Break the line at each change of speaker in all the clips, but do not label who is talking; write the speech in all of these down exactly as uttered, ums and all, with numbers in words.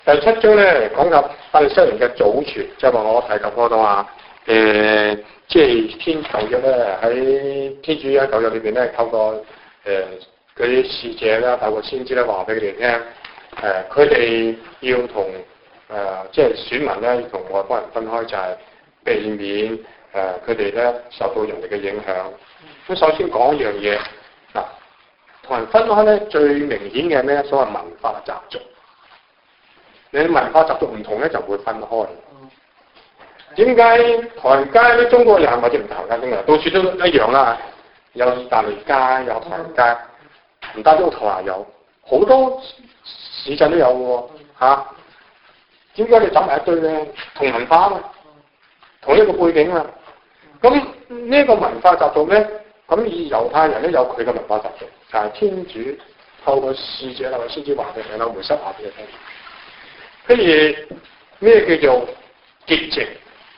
第七章咧講及法利賽人嘅祖傳，即係話我提及嗰度話，誒、呃，即係天舊約咧喺天主喺舊約裏邊咧，透過誒嗰啲使者啦，透過先知咧話俾佢哋聽，誒、呃，佢哋要同誒、呃、即係選民咧同外邦人分開，就係、是、避免誒佢哋咧受到人哋嘅影響。咁首先講一樣嘢，嗱，同人分開咧最明顯嘅咩？所謂文化習俗。你文化習俗唔同咧，就會分開。點解唐人街啲中國人或者唔唐人街中國人，到處都一樣啦？有意大利街，有唐人街，唔單止澳頭有，好多市鎮都有喎。嚇，點解你走埋一堆咧？同文化啊嘛，同一個背景啊。咁呢一個文化習俗咧，咁以猶太人咧有佢嘅文化習俗，就係、是、天主透過使者或者先知話俾你聽，梅瑟話俾你聽。譬如咩叫做潔淨？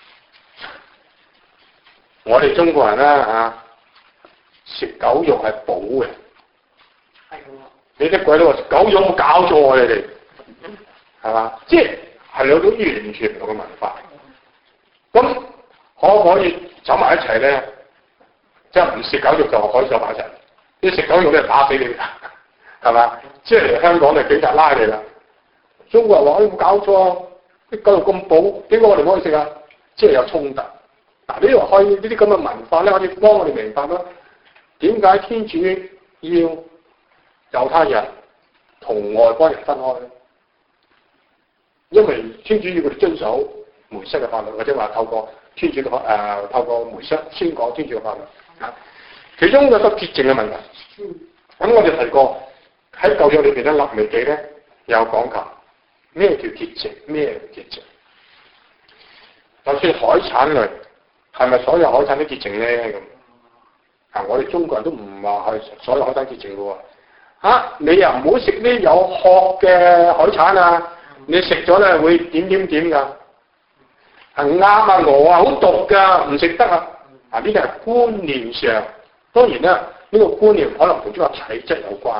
我哋中國人啦嚇，食狗肉係補嘅。係喎。你啲鬼佬話狗肉冇搞錯啊！你哋係嘛？即係係兩種完全唔同嘅文化。咁可唔可以走埋一齊咧？即係唔食狗肉就可以走埋一齊。你食狗肉咧打死你㗎，係嘛？即係嚟香港就警察拉你啦。中國人話：，你冇搞錯啊！啲狗肉咁補，點解我哋唔可以食啊？即係有衝突。嗱，呢度可以呢啲咁嘅文化咧，可以幫我哋明白啦。點解天主要猶太人同外邦人分開咧？因為天主要佢哋遵守梅瑟嘅法律，或者話透過天主嘅誒、呃、透過梅瑟宣講天主嘅法律啊。其中有個潔淨嘅問題。咁我哋提過喺舊約裏邊咧，肋未記咧有講及。咩叫潔淨？咩叫潔淨？就算海產類，係咪所有海產都潔淨咧？咁啊，我哋中國人都唔話係所有海產潔淨嘅喎。嚇，你又唔好食啲有殼嘅海產啊！你食咗咧會點點點㗎？係鴨啊、鵝啊，好毒㗎，唔食得啊！啊，呢啲係觀念上，當然啦，呢、呢個觀念可能同呢個體質有關，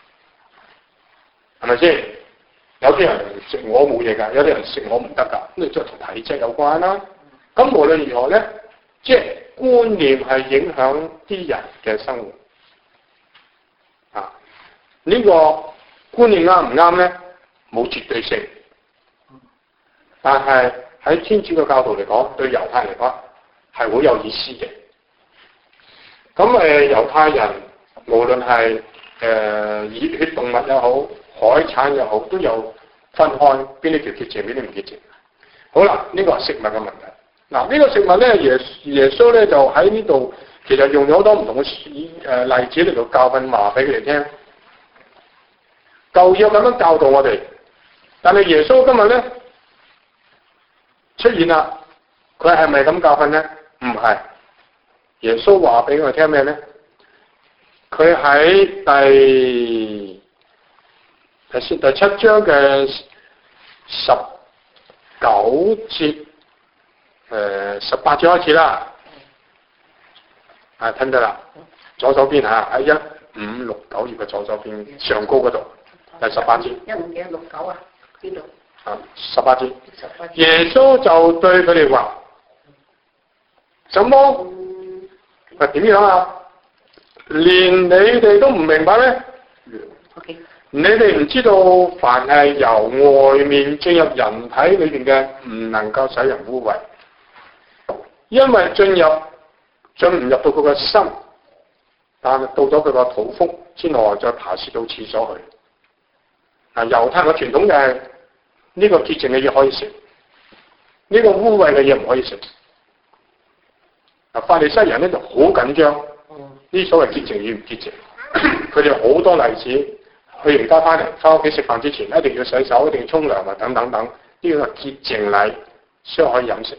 係咪先？有啲人食我冇嘢㗎，有啲人食我唔得㗎，咁你即係同體質有關啦。咁無論如何咧，即係觀念係影響啲人嘅生活。啊，呢個觀念啱唔啱咧？冇絕對性，但係喺天主嘅教導嚟講，對猶太人嚟講係好有意思嘅。咁誒，猶太人無論係誒熱血動物又好，海產又好，都有分開邊啲叫潔淨，邊啲唔潔淨。好啦，呢個係食物嘅問題。嗱，呢個食物咧，耶耶穌咧就喺呢度，其實用咗好多唔同嘅誒例子嚟到教訓話俾佢哋聽。舊約咁樣教導我哋，但係耶穌今日咧出現啦，佢係咪咁教訓咧？唔係。耶穌話俾我哋聽咩咧？佢喺第第先第七章嘅十九節，誒十八節開始啦，啊聽得啦，左手邊嚇喺一五六九頁嘅左手邊上高嗰度，第十八節。一五幾六九啊？邊度？啊，十八節。十八節。耶穌就對佢哋話：什麼？啊點樣啊？連你哋都唔明白咩？
Okay.
你哋唔知道，凡係由外面進入人體裏邊嘅，唔能夠使人污穢，因為進入進唔入到佢個心，但係到咗佢個肚腹之內，再排泄到廁所去。嗱，猶太嘅傳統就係呢個潔淨嘅嘢可以食，呢個污穢嘅嘢唔可以食。嗱，法利賽人咧就好緊張，呢所謂潔淨與唔潔淨，佢哋好多例子。去完家翻嚟，翻屋企食飯之前一定要洗手，一定要沖涼啊，等等等，呢個係潔淨禮先可以飲食。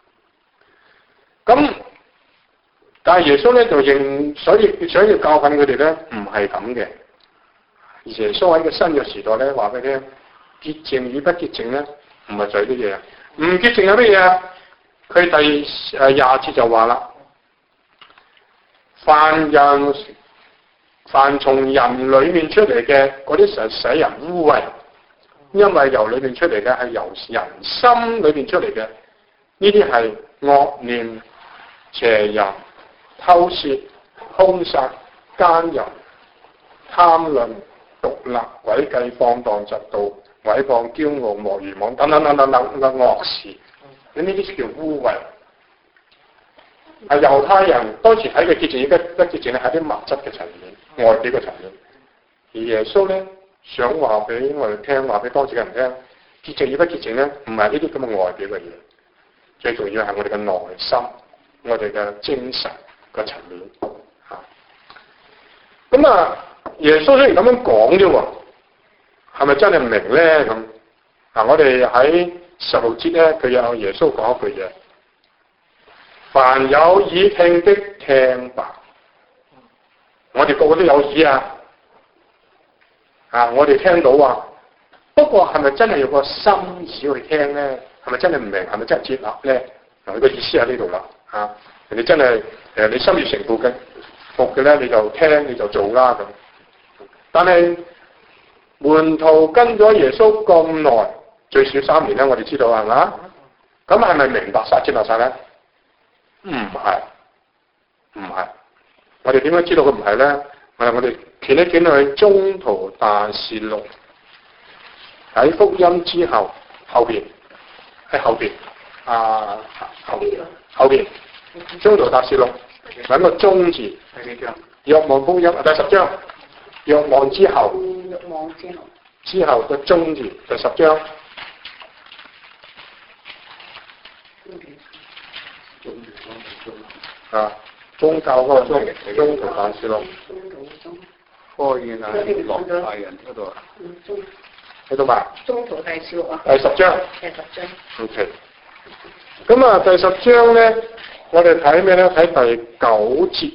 咁但係耶穌咧就認，所以想要教訓佢哋咧，唔係咁嘅。耶穌喺個新約時代咧話俾你聽，潔淨與不潔淨咧，唔係就係啲嘢。唔潔淨係乜嘢啊？佢第誒廿節就話啦，凡人。凡從人裏面出嚟嘅嗰啲實使人污穢， 因為由裏面出嚟嘅係由人心裏面出嚟嘅，呢啲係惡念、邪淫、偷竊、兇殺、奸淫、貪婪、獨立、詭計、放蕩、嫉妒、毀謗、驕傲、莫如妄等等等等等嘅惡事，咁呢啲叫污穢。係猶太人當時睇嘅潔淨，而家嘅潔淨咧係啲物質嘅層面、外表嘅層面。而耶穌咧想話俾我哋聽，話俾當時嘅人聽，潔淨與不潔淨咧唔係呢啲咁嘅外表嘅嘢，最重要係我哋嘅內心、我哋嘅精神嘅層面嚇。咁啊，耶穌雖然咁樣講啫喎，係咪真係唔明咧？咁嗱，我哋喺十六節咧，佢有耶穌講一句嘢。凡有耳聽的聽吧，我哋個個都有耳啊，啊，我哋聽到啊，不過係咪真係有個心意去聽咧？係咪真係唔明？係咪真係接納咧？嗱，佢個意思喺呢度啦，啊，人哋真係誒，你心悅誠服嘅，服嘅咧，你就聽你就做啦咁。但係門徒跟咗耶穌咁耐，最少三年啦，我哋知道係嘛？咁係咪明白晒接納晒咧？唔係，唔係。我哋點樣知道佢唔係咧？我哋我哋捲一捲去中途大事錄，喺福音之後後邊，喺後邊啊後後邊中途大事錄揾個中字，係幾章？若望福音第十章，若望之後，若望之後之後個中字第十章。啊，宗教嗰個宗，中途大事錄，科研啊，落大人嗰度啊，喺度嘛？中途大事錄啊，第十章，第十章 ，OK。咁啊，第十章咧，我哋睇咩咧？睇第九節。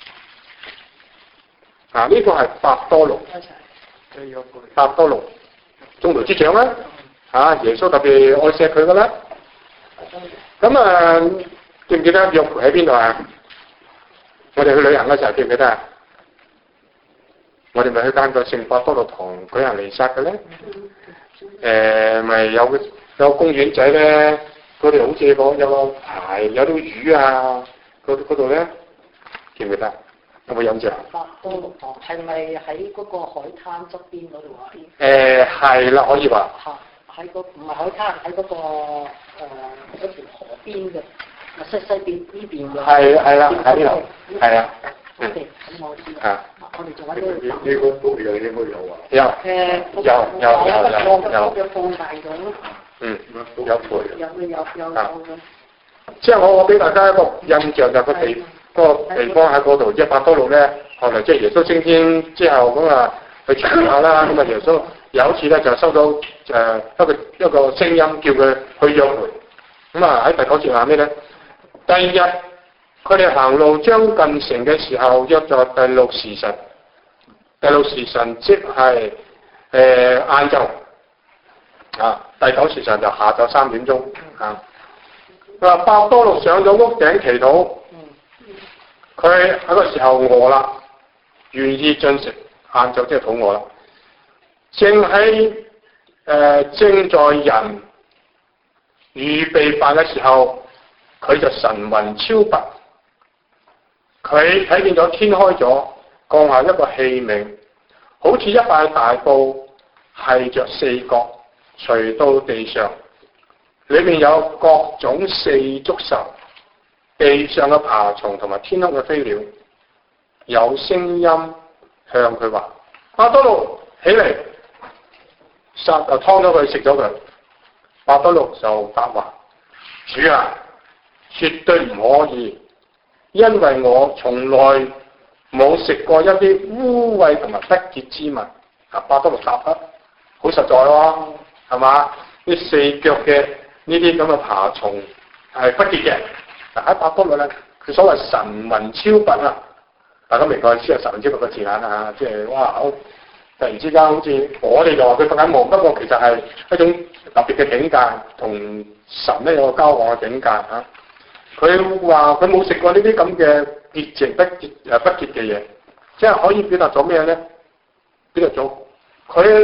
啊，呢、這個係伯多祿，伯多祿，宗徒之長啦。啊，耶穌特別愛錫佢噶啦。咁啊，記唔記得約培喺邊度啊？我哋去旅行嘅時候記唔記得啊？我哋咪去間個聖伯多祿堂舉行彌撒嘅咧？誒、呃，咪有個有個公園仔咧，嗰度好似個有個牌，有啲魚啊，嗰嗰度咧，記唔記得？有冇印象？伯多祿堂係咪喺嗰個海灘側邊嗰度啊？誒係啦，可以話。喺個唔係海灘，喺嗰、那個誒嗰條河邊嘅，西西邊呢邊嘅。係係啦，喺呢度，係啊。嗯。咁我知啦。啊。我哋仲喺呢度。呢個都有應該有啊。有。誒。有有有有有。有放大咗。嗯。有配。有有有有有。即係我我俾大家一個印象就係個地嗰、那個地方喺嗰度，即係伯多祿咧，後來即係耶穌升天之後咁啊，去傳下啦，咁啊耶穌。有一次咧就收到誒、呃、一個一個聲音叫佢去約會，咁啊喺第九節話咩咧？第二日佢哋行路將近城嘅時候，約在第六時辰，第六時辰即係誒晏晝啊，第九時辰就下晝三點鐘啊。佢話伯多祿上咗屋頂祈禱，佢喺個時候餓啦，願意進食，晏晝即係肚餓啦。正喺誒、呃、正在人預備飯嘅時候，佢就神魂超拔，佢睇見咗天開咗，降下一個器皿，好似一塊大布繫着四角垂到地上，裏面有各種四足獸、地上嘅爬蟲同埋天空嘅飛鳥，有聲音向佢話：伯多祿起嚟！殺就劏咗佢，食咗佢。伯多祿就答話：主啊，絕對唔可以，因為我從來冇食過一啲污穢同埋不潔之物。啊，伯多祿答得好實在喎，係嘛？呢四腳嘅呢啲咁嘅爬蟲係不潔嘅。嗱喺伯多祿咧，佢所謂神魂超拔啊，大家明白意思係神魂超拔個字眼啊，即係哇好。突然之間好似我哋就話佢發緊夢，不過其實係一種特別嘅境界，同神咧有個交往嘅境界嚇。佢話佢冇食過呢啲咁嘅潔淨不潔誒不潔嘅嘢，即係可以表達咗咩咧？表達咗佢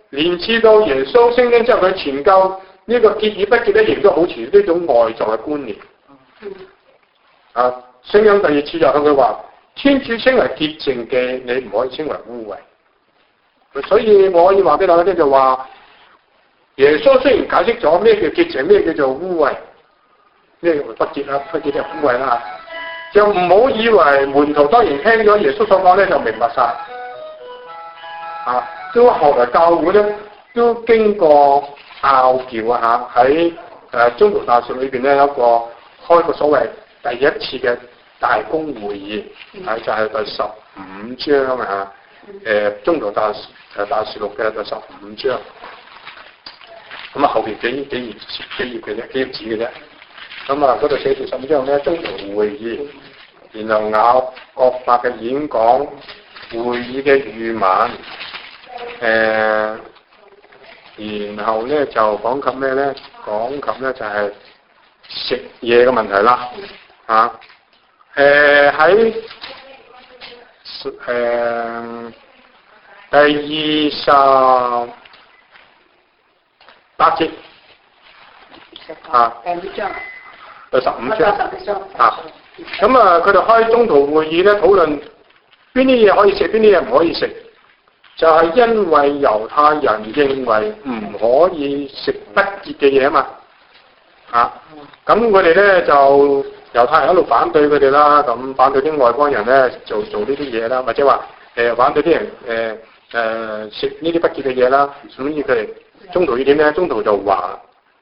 連至到耶穌升天之後，佢傳教呢個潔與不潔咧，亦都好似呢種外在嘅觀念。啊，升天第二次就向佢話：天主稱為潔淨嘅，你唔可以稱為污穢。所以我可以話俾大家聽就話，耶穌雖然解釋咗咩叫潔淨，咩叫做污穢，咩叫不潔啦，不潔就污穢啦，就唔好以為門徒當然聽咗耶穌所講咧就明白晒。啊，都後來教會咧都經過拗撬啊嚇，喺誒宗徒大事裏邊咧有一個開個所謂第一次嘅大公會議，係就係第十五章啊，誒宗徒大誒大事錄嘅第十五章。咁啊後邊幾幾頁幾頁嘅啫，幾頁紙嘅啫。咁啊嗰度寫住十五章咧，宗徒會議，然後咬各法嘅演講，會議嘅預文。誒、呃，然後咧就講及咩咧？講及咧就係食嘢嘅問題啦，嚇。誒喺誒第二十八節啊，第五章，第十五章啊。咁啊，佢哋開宗徒會議咧，討論邊啲嘢可以食，邊啲嘢唔可以食。就係因為猶太人認為唔可以食不潔嘅嘢啊嘛，啊，咁佢哋咧就猶太人一路反對佢哋啦，咁反對啲外邦人咧做做呢啲嘢啦，或者話誒、呃、反對啲人誒誒食呢啲不潔嘅嘢啦，所以佢哋宗徒要點咧？宗徒就話，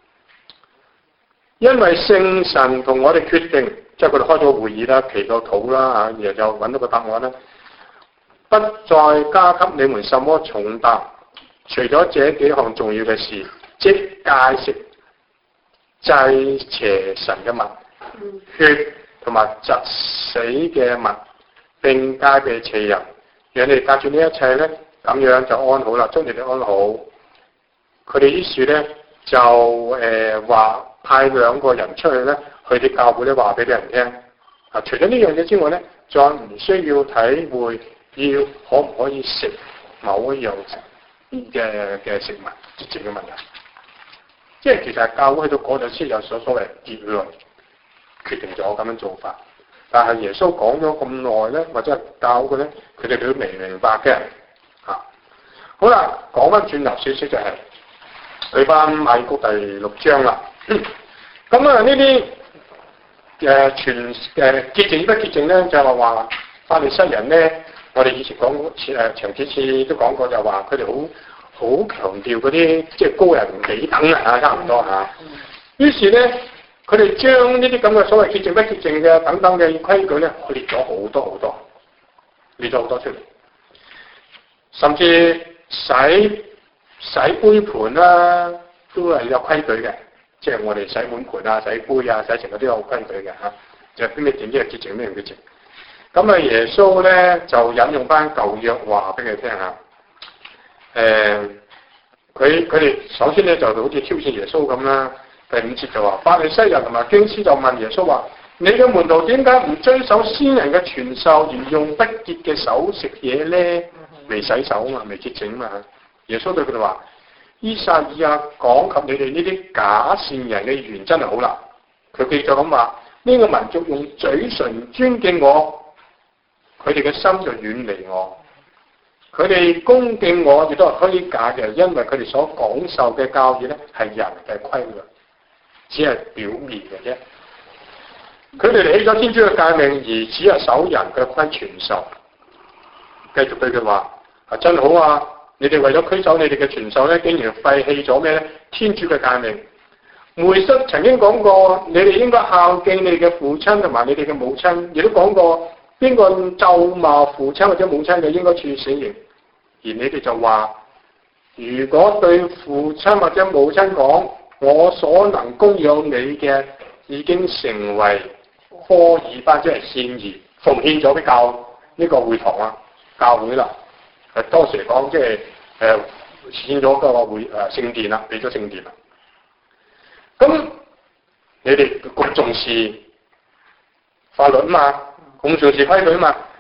因為聖神同我哋決定，即係佢哋開咗會議啦，祈個禱啦嚇，然後就揾到個答案啦。不再加給你們什麼重擔，除咗這幾項重要嘅事，即戒食祭邪神嘅物、血同埋窒死嘅物，並戒避邪淫。讓你哋隔住呢一切咧，咁樣就安好啦，將你哋安好。佢哋於是咧就誒話、呃、派兩個人出去咧，去啲教會咧話俾啲人聽。啊，除咗呢樣嘢之外咧，再唔需要體會。要可唔可以食某一樣嘅嘅食物潔淨嘅問題，即係其實教會去到嗰度先有所所謂結論，決定咗咁樣做法。但係耶穌講咗咁耐咧，或者係教嘅咧，佢哋都未明白嘅。嚇、啊，好啦，講翻轉頭少少就係去翻馬爾谷第六章啦。咁啊呢啲誒全誒潔淨不潔淨咧，就係話話法利塞人咧。我哋以前講次誒長幾次都講過，就話佢哋好好強調嗰啲即係高人幾等啊，差唔多嚇。於是咧，佢哋將呢啲咁嘅所謂潔淨不潔淨嘅等等嘅規矩咧，列咗好多好多，列咗好多出嚟。甚至洗洗杯盤啦，都係有規矩嘅，即係我哋洗碗盤啊、洗杯啊、洗成嗰啲有規矩嘅嚇。就邊咩點咩潔淨咩唔潔淨。咁啊，耶穌咧就引用翻舊約話俾佢聽下。誒，佢佢哋首先咧就好似挑戰耶穌咁啦。第五節就話，法利西人同埋經師就問耶穌話：你嘅門徒點解唔遵守先人嘅傳授，而用不潔嘅手食嘢咧？未洗手啊嘛，未潔淨啊嘛。耶穌對佢哋話：依撒意亞講及你哋呢啲假善人嘅預言真係好啦。佢繼續咁話：呢個民族用嘴唇尊敬我。佢哋嘅心就遠離我，佢哋恭敬我亦都係虛假嘅，因為佢哋所講授嘅教義咧係人嘅規律，只係表面嘅啫。佢哋離棄咗天主嘅誡命，而只係守人嘅規傳授。繼續對佢話：啊，真好啊！你哋為咗驅走你哋嘅傳授咧，竟然廢棄咗咩咧？天主嘅誡命。梅瑟曾經講過，你哋應該孝敬你哋嘅父親同埋你哋嘅母親，亦都講過。邊個咒罵父親或者母親嘅，應該處死刑。而你哋就話，如果對父親或者母親講，我所能供養你嘅已經成為科爾班，即係獻儀，奉獻咗俾教呢個會堂啊，教會啦。誒當時嚟講，即係誒獻咗個會誒聖殿啦，俾咗聖殿啦。咁你哋咁重視法律嘛？咁重視規矩嘛？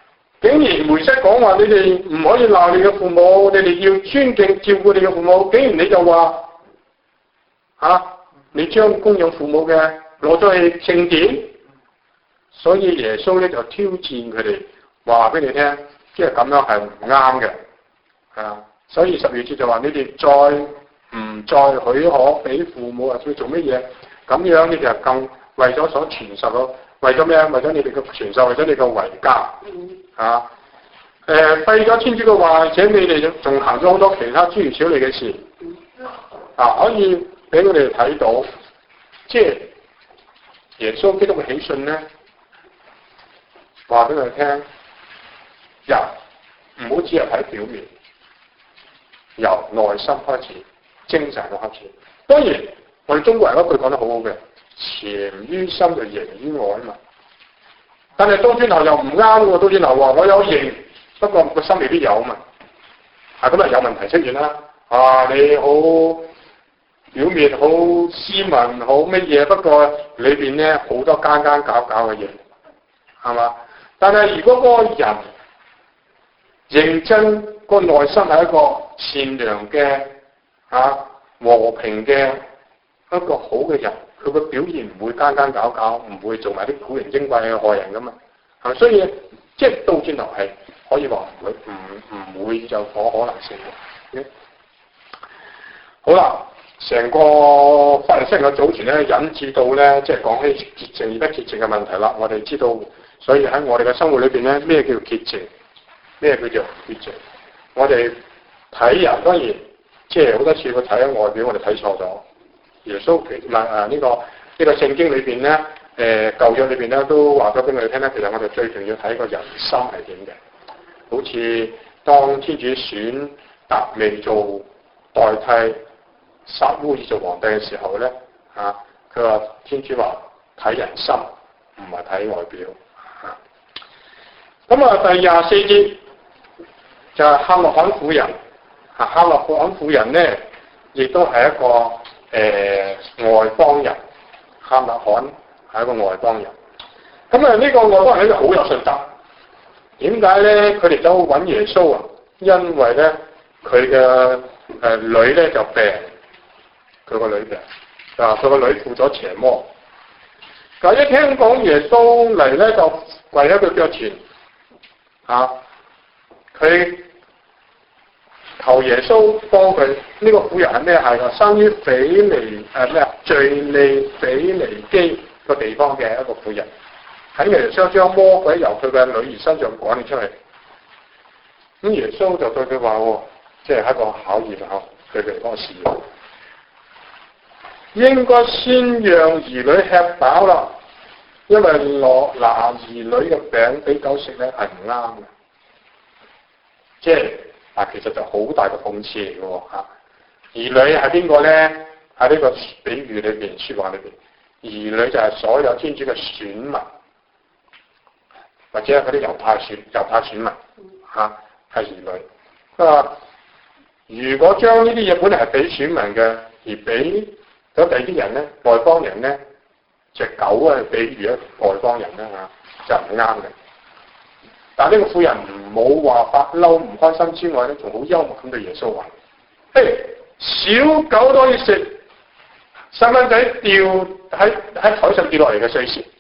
竟然梅瑟講話你哋唔可以鬧你嘅父母，你哋要尊敬照顧你嘅父母，竟然你就話嚇、啊、你將供養父母嘅攞咗去聖殿，所以耶穌咧就挑戰佢哋，話俾你聽，即係咁樣係唔啱嘅，啊！所以十二節就話你哋再唔再許可俾父母啊，佢做乜嘢？咁樣你哋就更為咗所傳授嘅，為咗咩啊？為咗你哋嘅傳授，為咗你嘅遺家啊！誒廢咗天主嘅話，而且你哋仲行咗好多其他諸如此類嘅事啊，可以俾佢哋睇到，即係耶穌基督嘅喜訊咧，話俾佢哋聽，人唔好只係睇表面，由內心開始，精神嘅開始。當然，我哋中國人嗰句講得好好嘅，潛於心就形於外啊嘛。但係倒轉頭又唔啱喎，倒轉頭話我有形，不過個心未必有啊嘛。啊咁啊有問題出現啦。啊你好表面好斯文好乜嘢，不過裏邊咧好多奸奸搞搞嘅嘢，係嘛？但係如果嗰個人認真，個內心係一個善良嘅啊和平嘅一個好嘅人，佢個表現唔會奸奸搞搞，唔會做埋啲古靈精怪嘅害人噶嘛。係，所以即係倒轉頭係可以話唔會唔唔會有可可能性嘅。好啦，成個法利賽人嘅祖傳咧，引致到咧，即係講起潔淨與不潔淨嘅問題啦。我哋知道，所以喺我哋嘅生活裏邊咧，咩叫潔淨？咩叫做潔淨？我哋睇人當然，即係好多次去睇喺外表，我哋睇錯咗。耶穌唔係誒呢個呢、呢個聖經裏邊咧，誒、呃、舊約裏邊咧都話咗俾我哋聽咧，其實我哋最重要睇個人心係點嘅。好似當天主選達味做代替撒烏耳做皇帝嘅時候咧，啊，佢話天主話睇人心，唔係睇外表。啊，咁啊第廿四節就係客納罕婦人。啊，客納罕婦人咧，亦都係一個誒、呃、外邦人。客納罕係一個外邦人。咁啊呢個外邦人咧就好有信德。點解咧？佢哋走去揾耶穌啊，因為咧佢嘅誒女咧就病。佢個女嘅，啊，佢個女附咗邪魔。咁一聽講耶穌嚟咧，就跪喺佢腳前，啊，佢求耶穌幫佢。呢、這個婦人係咩？係個生於腓尼誒咩啊？敘利腓尼基個地方嘅一個婦人，喺耶穌將魔鬼由佢嘅女兒身上趕咗出去。咁耶穌就對佢話：，喎，即係一個考驗啊！佢哋嗰個事。應該先讓兒女吃飽啦，因為攞拿兒女嘅餅俾狗食咧係唔啱嘅。即係啊，其實就好大嘅諷刺嚟嘅喎嚇。兒女係邊個咧？喺呢個比喻裏邊、説話裏邊，兒女就係所有天主嘅選民，或者係嗰啲猶太選猶太選民嚇，係兒女。啊，如果將呢啲嘢本嚟係俾選民嘅，而俾咁第二啲人咧，外邦人咧，隻狗啊，比喻一外邦人啦嚇，就唔啱嘅。但係呢個婦人冇話發嬲唔開心之外咧，仲好幽默咁對耶穌話：，嘿，小狗都可以食，細蚊仔掉喺喺台上跌落嚟嘅碎屑。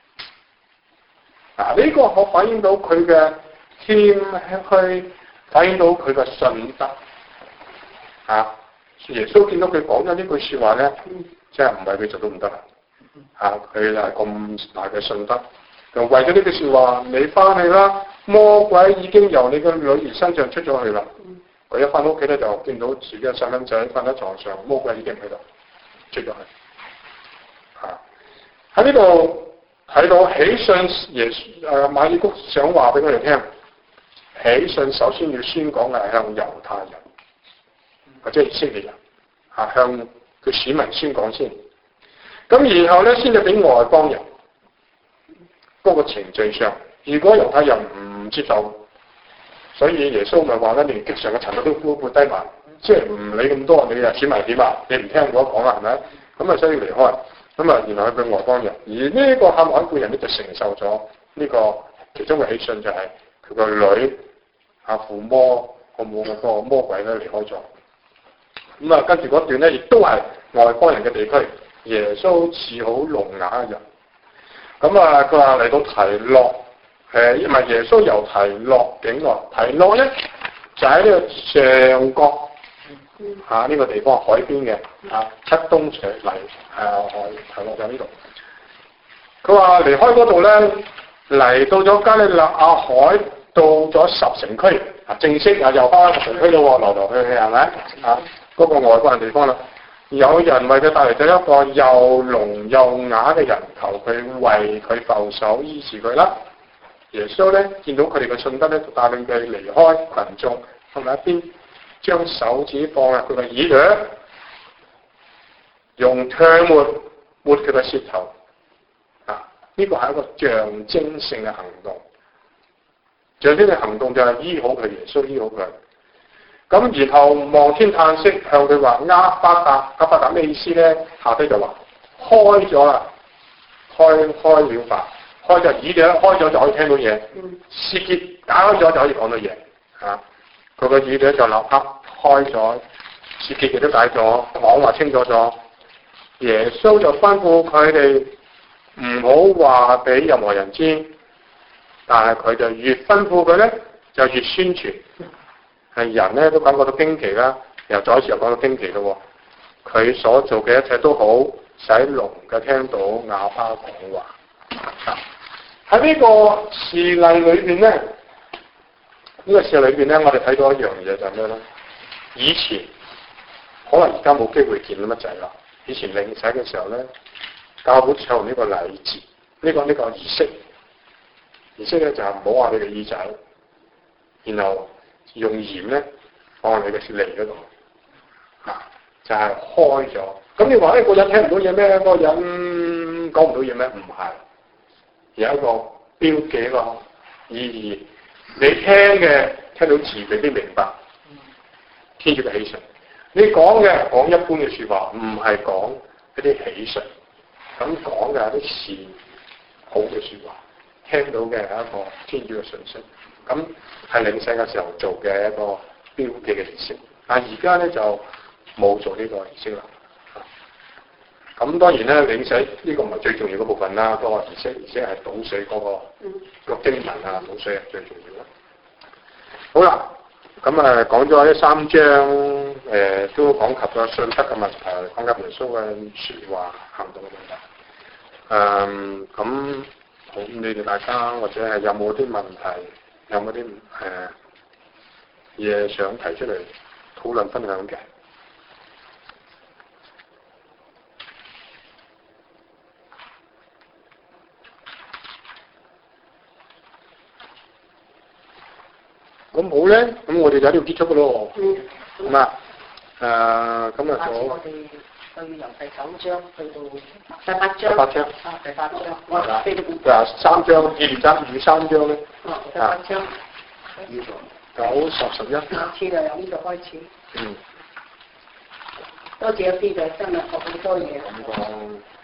嗱，呢個可反映到佢嘅謙虛，反映到佢嘅信德嚇。啊耶穌見到佢講咗呢句説話咧，即係唔係佢做都唔得啦嚇！佢係咁大嘅信德，就為咗呢句説話，你翻去啦，魔鬼已經由你嘅女兒身上出咗去啦。佢一翻屋企咧，就見到自己嘅細蚊仔瞓喺床上，魔鬼已經喺度出咗去嚇。喺呢度睇到喜訊，耶穌誒馬爾谷想話俾我哋聽，喜訊首先要宣講嘅係向猶太人。或者以色列人啊，向佢選民宣講先，咁然後咧先至俾外邦人。嗰、那個程序上，如果猶太人唔接受，所以耶穌咪話咧，連極上嘅塵土都會低埋，即係唔理咁多，你啊選民點啊？你唔聽我講啦，係咪？咁啊，所以離開，咁啊，然後去俾外邦人。而呢個客納罕婦人咧就承受咗呢個其中嘅喜訊，就係佢個女阿附魔個冇嗰個魔鬼咧離開咗。咁啊，跟住嗰段咧亦都係外邦人嘅地區，耶穌治好聾啞嘅人。咁啊，佢話嚟到提洛，誒，因為耶穌由提洛境內，提洛咧就喺呢個上角嚇呢個地方海邊嘅啊，七東斜嚟誒海提洛就喺呢度。佢話離開嗰度咧，嚟到咗加利納亞海，到咗十城區啊，正式啊又翻十城區咯，來來去去係咪啊？嗰、那個外國人地方啦，有人為佢帶嚟咗一個又聾又啞嘅人，求佢為佢覆手醫治佢啦。耶穌咧見到佢哋嘅信德咧，就帶領佢離開群眾，同埋一邊將手指放喺佢嘅耳朵，用唾沫抹佢嘅舌頭。啊，呢個係一個象徵性嘅行動，象徵嘅行動就係醫好佢，耶穌醫好佢。咁然後望天嘆息，向佢話阿巴達，阿巴達咩意思咧？下低就話開咗啦，開開了吧，開就耳朵開咗就可以聽到嘢，舌結打開咗就可以講到嘢。啊，佢個耳朵就立刻開咗，舌結亦都解咗，講話清楚咗。耶穌就吩咐佢哋唔好話俾任何人知，但係佢就越吩咐佢咧，就越宣傳。係人咧都感覺到驚奇啦，又再一次又講到驚奇咯。佢所做嘅一切都好，使聾嘅聽到，啞巴講話。喺呢個事例裏邊咧，呢、呢個事例裏邊咧，我哋睇到一樣嘢就係咩咧？以前可能而家冇機會見到乜滯啦。以前領洗嘅時候咧，教會唱呢個禮節，呢、呢個呢、呢個儀式，儀式咧就係摸下你嘅耳仔，然後用鹽咧放喺你嘅脷嗰度，啊，就係、是、開咗。咁你話咧，個人聽唔到嘢咩？個人講唔到嘢咩？唔係，有一個標記個意義。你聽嘅聽到字，未必明白天主嘅喜訊。你講嘅講一般嘅説話，唔係講一啲喜訊。咁講嘅係啲善好嘅説話，聽到嘅係一個天主嘅訊息。咁係領洗嘅時候做嘅一個標記嘅儀式，但係而家咧就冇做呢個儀式啦。咁當然咧，領洗呢個唔係最重要嘅部分啦，嗰、那個儀式儀式係倒水嗰、那個、嗯、個經文啊，倒水係最重要啦。好啦，咁啊講咗呢三章，誒、呃、都講及咗信德嘅問題，講及耶穌嘅説話行動嘅問題。誒、嗯，咁好，你哋大家或者係有冇啲問題？有冇啲誒嘢想提出嚟討論分享嘅？咁好咧，咁我哋就喺度結束嘅咯。嗯。咁啊，誒，咁啊，咗。我哋去由第九章去到第八章。第八章。啊，第八章。我哋飛到邊？嗱，三章，二連章，二三章咧。哦，第八章。呢個九十十一。下次就由呢度開始。嗯。多謝阿飛仔，真係學好多嘢。咁講。